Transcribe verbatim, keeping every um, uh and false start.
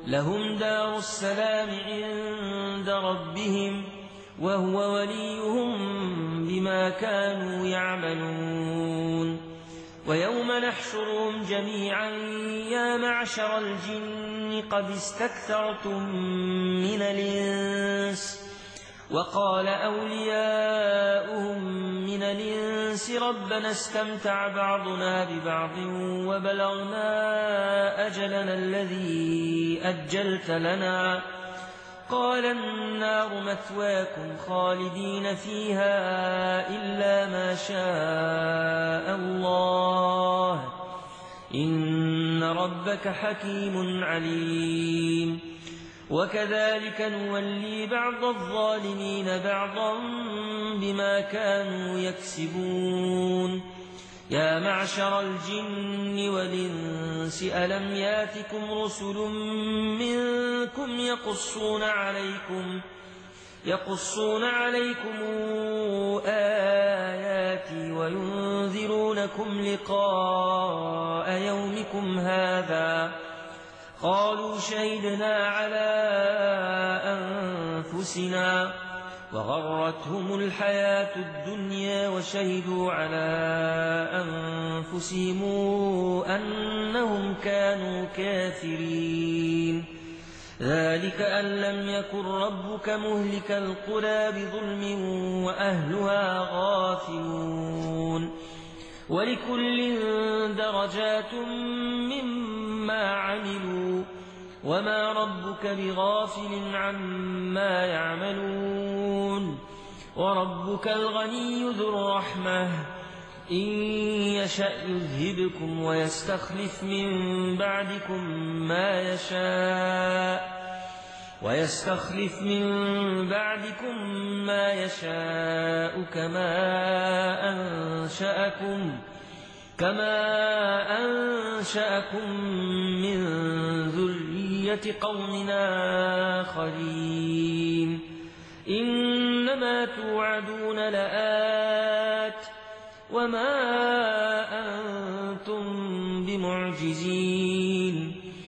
لهم دار السلام عند ربهم وهو وليهم بما كانوا يعملون ويوم نحشرهم جميعا يا معشر الجن قد استكثرتم من الإنس وقال أولياؤهم من الإنس ربنا استمتع بعضنا ببعض وبلغنا أجلنا الذي أجلت لنا قال النار مثواكم خالدين فيها إلا ما شاء الله إن ربك حكيم عليم وكذلك نولي بعض الظالمين بعضا بما كانوا يكسبون يا معشر الجن والإنس ألم ياتكم رسل منكم يقصون عليكم يقصون عليكم آياتي وينذرونكم لقاء يومكم هذا قالوا شهدنا على أنفسنا وغرتهم الحياة الدنيا وشهدوا على أنفسهم أنهم كانوا كافرين ذلك أن لم يكن ربك مهلك القرى بظلم وأهلها غافلون ولكل درجات مما عملوا وما ربك بغافل عما يعملون وربك الغني ذو الرحمة إن يشأ يذهبكم ويستخلف من بعدكم ما يشاء ويستخلف من بعدكم ما يشاء كما أنشأكم كما أنشأكم من ذرية قوم آخرين إنما توعدون لآت وما أنتم بمعجزين